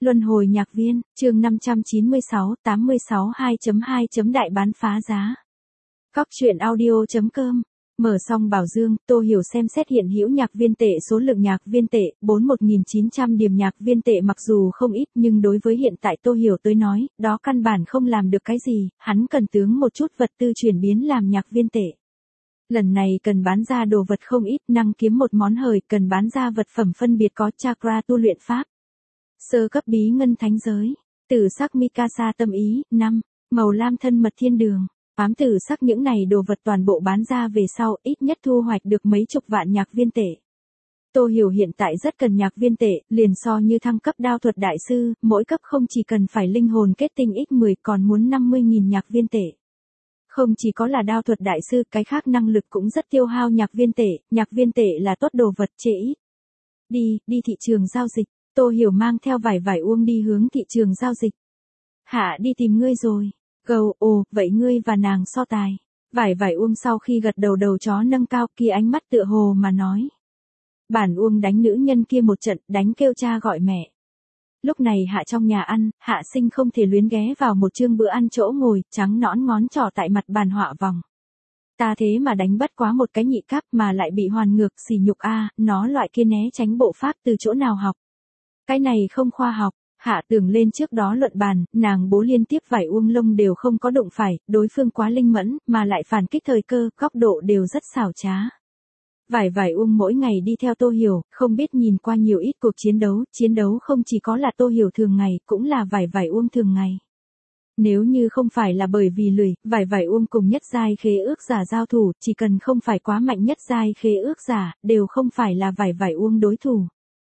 Luân hồi nhạc viên, chương 596, 86 2.2. Đại bán phá giá. Cóc truyện audio.com. Mở xong bảo dương, Tô Hiểu xem xét hiện hữu nhạc viên tệ, số lượng nhạc viên tệ, 41.900 điểm nhạc viên tệ mặc dù không ít nhưng đối với hiện tại Tô Hiểu tới nói, đó căn bản không làm được cái gì, hắn cần tướng một chút vật tư chuyển biến làm nhạc viên tệ. Lần này cần bán ra đồ vật không ít, năng kiếm một món hời, cần bán ra vật phẩm phân biệt có chakra tu luyện pháp. Sơ cấp bí ngân thánh giới, tử sắc Mikasa tâm ý, 5, màu lam thân mật thiên đường, ám tử sắc những này đồ vật toàn bộ bán ra về sau ít nhất thu hoạch được mấy chục vạn nhạc viên tệ. Tô Hiểu hiện tại rất cần nhạc viên tệ, liền so như thăng cấp đao thuật đại sư, mỗi cấp không chỉ cần phải linh hồn kết tinh x10 còn muốn 50.000 nhạc viên tệ. Không chỉ có là đao thuật đại sư, cái khác năng lực cũng rất tiêu hao nhạc viên tệ là tốt đồ vật trễ ít. Đi thị trường giao dịch. Tô Hiểu mang theo vải uông đi hướng thị trường giao dịch. Hạ đi tìm ngươi rồi. Cầu, ồ, vậy ngươi và nàng so tài. Vải uông sau khi gật đầu chó nâng cao kia ánh mắt tựa hồ mà nói. Bản uông đánh nữ nhân kia một trận, đánh kêu cha gọi mẹ. Lúc này Hạ trong nhà ăn, Hạ Sinh không thể luyến ghé vào một chương bữa ăn chỗ ngồi, trắng nõn ngón trỏ tại mặt bàn họa vòng. Ta thế mà đánh bất quá một cái nhị cấp mà lại bị hoàn ngược, xỉ nhục a, nó loại kia né tránh bộ pháp từ chỗ nào học. Cái này không khoa học. Hạ Tường lên trước đó luận bàn, nàng bố liên tiếp vải uông lông đều không có đụng phải, đối phương quá linh mẫn, mà lại phản kích thời cơ, góc độ đều rất xảo trá. Vải uông mỗi ngày đi theo Tô Hiểu, không biết nhìn qua nhiều ít cuộc chiến đấu không chỉ có là Tô Hiểu thường ngày, cũng là vải uông thường ngày. Nếu như không phải là bởi vì lười, vải uông cùng nhất giai khế ước giả giao thủ, chỉ cần không phải quá mạnh nhất giai khế ước giả, đều không phải là vải uông đối thủ.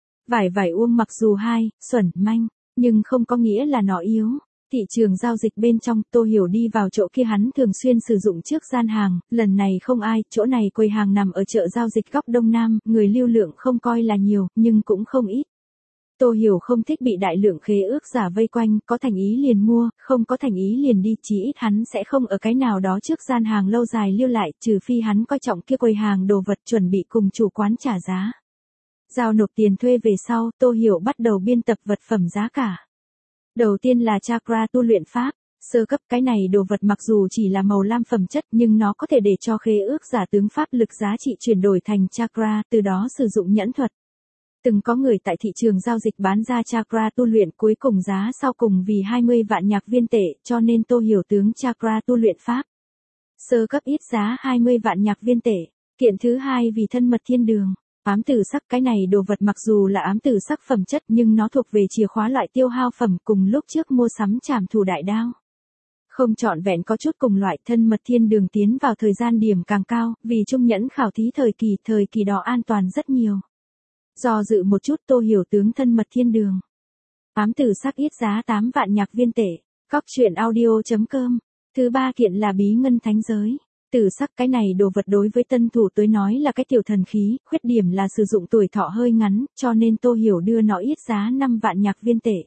Vải uông mặc dù xuẩn, manh, nhưng không có nghĩa là nó yếu. Thị trường giao dịch bên trong, Tô Hiểu đi vào chỗ kia hắn thường xuyên sử dụng trước gian hàng, lần này không ai, chỗ này quầy hàng nằm ở chợ giao dịch góc Đông Nam, người lưu lượng không coi là nhiều, nhưng cũng không ít. Tô Hiểu không thích bị đại lượng khế ước giả vây quanh, có thành ý liền mua, không có thành ý liền đi, chí ít hắn sẽ không ở cái nào đó trước gian hàng lâu dài lưu lại, trừ phi hắn coi trọng kia quầy hàng đồ vật chuẩn bị cùng chủ quán trả giá. Giao nộp tiền thuê về sau, Tô Hiểu bắt đầu biên tập vật phẩm giá cả. Đầu tiên là chakra tu luyện pháp, sơ cấp, cái này đồ vật mặc dù chỉ là màu lam phẩm chất nhưng nó có thể để cho khế ước giả tướng pháp lực giá trị chuyển đổi thành chakra, từ đó sử dụng nhẫn thuật. Từng có người tại thị trường giao dịch bán ra chakra tu luyện, cuối cùng giá sau cùng vì 20 vạn nhạc viên tệ, cho nên Tô Hiểu tướng chakra tu luyện pháp. Sơ cấp ít giá 20 vạn nhạc viên tệ. Kiện thứ hai vì thân mật thiên đường. Ám tử sắc, cái này đồ vật mặc dù là ám tử sắc phẩm chất nhưng nó thuộc về chìa khóa loại tiêu hao phẩm, cùng lúc trước mua sắm trảm thủ đại đao. Không trọn vẹn có chút cùng loại, thân mật thiên đường tiến vào thời gian điểm càng cao, vì trung nhẫn khảo thí thời kỳ đó an toàn rất nhiều. Do dự một chút Tô Hiểu tướng thân mật thiên đường. Ám tử sắc ít giá 8 vạn nhạc viên tệ. Cóc truyện audio.com. Thứ ba kiện là bí ngân thánh giới. Tử sắc, cái này đồ vật đối với tân thủ tới nói là cái tiểu thần khí, khuyết điểm là sử dụng tuổi thọ hơi ngắn, cho nên Tô Hiểu đưa nó ít giá 5 vạn nhạc viên tệ.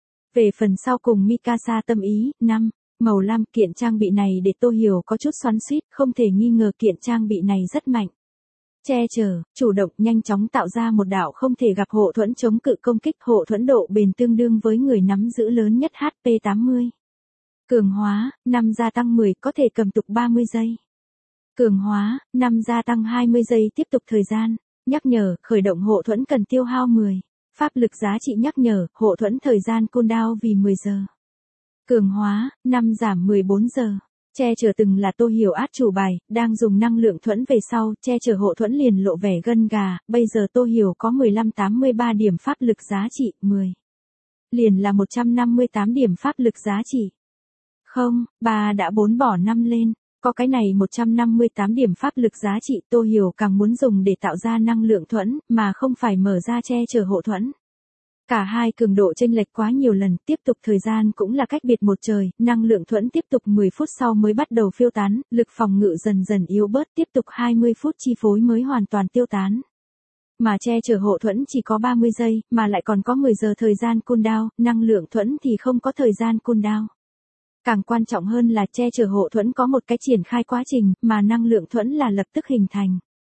Về phần sau cùng Mikasa tâm ý, 5, màu lam, kiện trang bị này để Tô Hiểu có chút xoắn xuýt, không thể nghi ngờ kiện trang bị này rất mạnh. Che chở, chủ động, nhanh chóng tạo ra một đạo không thể gặp hộ thuẫn chống cự công kích, hộ thuẫn độ bền tương đương với người nắm giữ lớn nhất HP 80. Cường hóa, 5 gia tăng 10, có thể cầm tục 30 giây. Cường hóa, 5 gia tăng 20 giây tiếp tục thời gian. Nhắc nhở, khởi động hộ thuẫn cần tiêu hao 10. Pháp lực giá trị nhắc nhở, hộ thuẫn thời gian cooldown vì 10 giờ. Cường hóa, 5 giảm 14 giờ. Che chở từng là Tô Hiểu át chủ bài, đang dùng năng lượng thuẫn về sau, che chở hộ thuẫn liền lộ vẻ gân gà, bây giờ Tô Hiểu có 1583 điểm pháp lực giá trị, 10. Liền là 158 điểm pháp lực giá trị. Không, bà đã 4 bỏ 5 lên. Có cái này 158 điểm pháp lực giá trị, Tô Hiểu càng muốn dùng để tạo ra năng lượng thuẫn, mà không phải mở ra che chở hộ thuẫn. Cả hai cường độ chênh lệch quá nhiều lần, tiếp tục thời gian cũng là cách biệt một trời, năng lượng thuẫn tiếp tục 10 phút sau mới bắt đầu phiêu tán, lực phòng ngự dần dần yếu bớt, tiếp tục 20 phút chi phối mới hoàn toàn tiêu tán. Mà che chở hộ thuẫn chỉ có 30 giây, mà lại còn có 10 giờ thời gian cooldown, năng lượng thuẫn thì không có thời gian cooldown. Càng quan trọng hơn là che chở hộ thuẫn có một cái triển khai quá trình, mà năng lượng thuẫn là lập tức hình thành.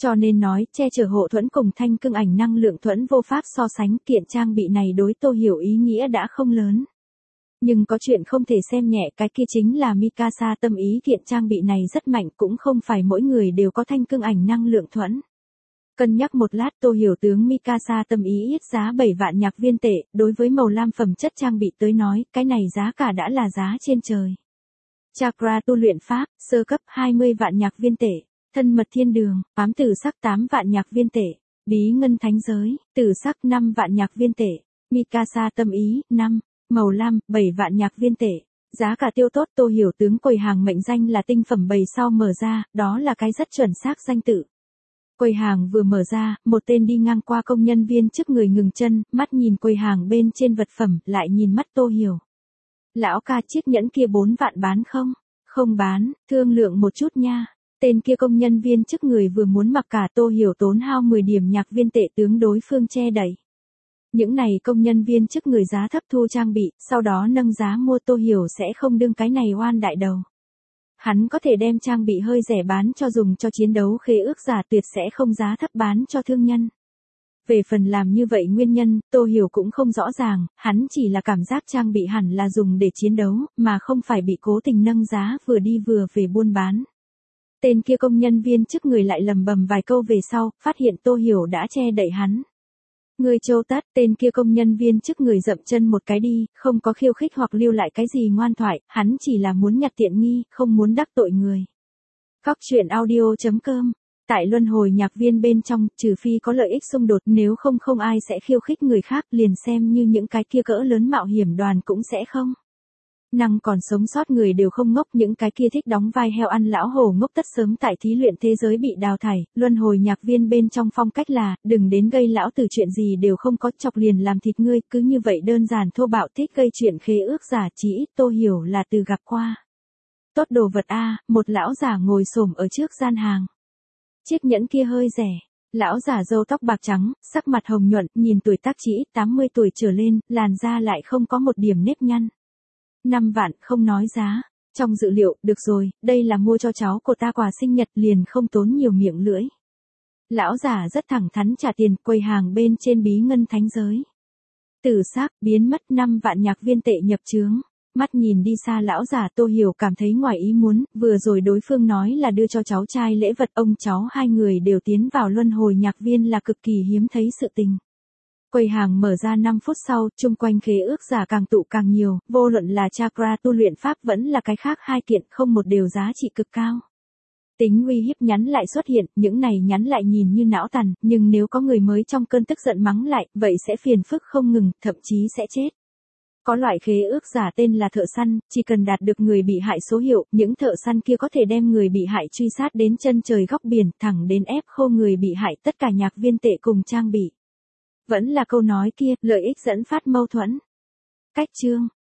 Cho nên nói, che chở hộ thuẫn cùng thanh cương ảnh năng lượng thuẫn vô pháp so sánh, kiện trang bị này đối Tô Hiểu ý nghĩa đã không lớn. Nhưng có chuyện không thể xem nhẹ, cái kia chính là Mikasa tâm ý, kiện trang bị này rất mạnh, cũng không phải mỗi người đều có thanh cương ảnh năng lượng thuẫn. Cân nhắc một lát, Tô Hiểu tướng Mikasa tâm ý ít giá 7 vạn nhạc viên tệ, đối với màu lam phẩm chất trang bị tới nói, cái này giá cả đã là giá trên trời. Chakra tu luyện pháp, sơ cấp 20 vạn nhạc viên tệ, thân mật thiên đường, ám tử sắc 8 vạn nhạc viên tệ, bí ngân thánh giới, tử sắc 5 vạn nhạc viên tệ, Mikasa tâm ý, 5, màu lam, 7 vạn nhạc viên tệ. Giá cả tiêu tốt. Tô Hiểu tướng quầy hàng mệnh danh là tinh phẩm bầy sau mở ra, đó là cái rất chuẩn xác danh tự. Quầy hàng vừa mở ra, một tên đi ngang qua công nhân viên trước người ngừng chân, mắt nhìn quầy hàng bên trên vật phẩm, lại nhìn mắt Tô Hiểu. Lão ca, chiếc nhẫn kia 4 vạn bán không? Không bán, thương lượng một chút nha. Tên kia công nhân viên trước người vừa muốn mặc cả. Tô Hiểu tốn hao 10 điểm nhạc viên tệ tướng đối phương che đẩy. Những này công nhân viên trước người giá thấp thu trang bị, sau đó nâng giá mua. Tô Hiểu sẽ không đương cái này oan đại đầu. Hắn có thể đem trang bị hơi rẻ bán cho dùng cho chiến đấu, khế ước giả tuyệt sẽ không giá thấp bán cho thương nhân. Về phần làm như vậy nguyên nhân, Tô Hiểu cũng không rõ ràng, hắn chỉ là cảm giác trang bị hẳn là dùng để chiến đấu, mà không phải bị cố tình nâng giá vừa đi vừa về buôn bán. Tên kia công nhân viên trước người lại lầm bầm vài câu về sau, phát hiện Tô Hiểu đã che đậy hắn. Người Châu Tát, tên kia công nhân viên trước người dậm chân một cái đi, không có khiêu khích hoặc lưu lại cái gì ngoan thoại, hắn chỉ là muốn nhặt tiện nghi, không muốn đắc tội người. Cóc truyện audio.com. Tại luân hồi nhạc viên bên trong, trừ phi có lợi ích xung đột, nếu không không ai sẽ khiêu khích người khác, liền xem như những cái kia cỡ lớn mạo hiểm đoàn cũng sẽ không. Năng còn sống sót người đều không ngốc, những cái kia thích đóng vai heo ăn lão hổ ngốc tất sớm tại thí luyện thế giới bị đào thải. Luân hồi nhạc viên bên trong phong cách là, đừng đến gây lão tử, chuyện gì đều không có, chọc liền làm thịt ngươi, cứ như vậy đơn giản thô bạo. Thích gây chuyện khế ước giả, chỉ ít Tô Hiểu là từ gặp qua. Tốt đồ vật a, một lão giả ngồi xổm ở trước gian hàng. Chiếc nhẫn kia hơi rẻ. Lão giả râu tóc bạc trắng, sắc mặt hồng nhuận, nhìn tuổi tác chỉ ít 80 tuổi trở lên, làn da lại không có một điểm nếp nhăn. 5 vạn, không nói giá. Trong dự liệu, được rồi, đây là mua cho cháu của ta quà sinh nhật, liền không tốn nhiều miệng lưỡi. Lão giả rất thẳng thắn trả tiền. Quầy hàng bên trên bí ngân thánh giới. Tử sắc, biến mất 5 vạn nhạc viên tệ nhập chướng. Mắt nhìn đi xa lão giả, Tô Hiểu cảm thấy ngoài ý muốn, vừa rồi đối phương nói là đưa cho cháu trai lễ vật, ông cháu hai người đều tiến vào luân hồi nhạc viên là cực kỳ hiếm thấy sự tình. Quầy hàng mở ra 5 phút sau, chung quanh khế ước giả càng tụ càng nhiều, vô luận là chakra tu luyện pháp vẫn là cái khác hai kiện, không một đều giá trị cực cao. Tính uy hiếp nhắn lại xuất hiện, những này nhắn lại nhìn như não tàn, nhưng nếu có người mới trong cơn tức giận mắng lại, vậy sẽ phiền phức không ngừng, thậm chí sẽ chết. Có loại khế ước giả tên là thợ săn, chỉ cần đạt được người bị hại số hiệu, những thợ săn kia có thể đem người bị hại truy sát đến chân trời góc biển, thẳng đến ép khô người bị hại tất cả nhạc viên tệ cùng trang bị. Vẫn là câu nói kia, lợi ích dẫn phát mâu thuẫn. Cách chương.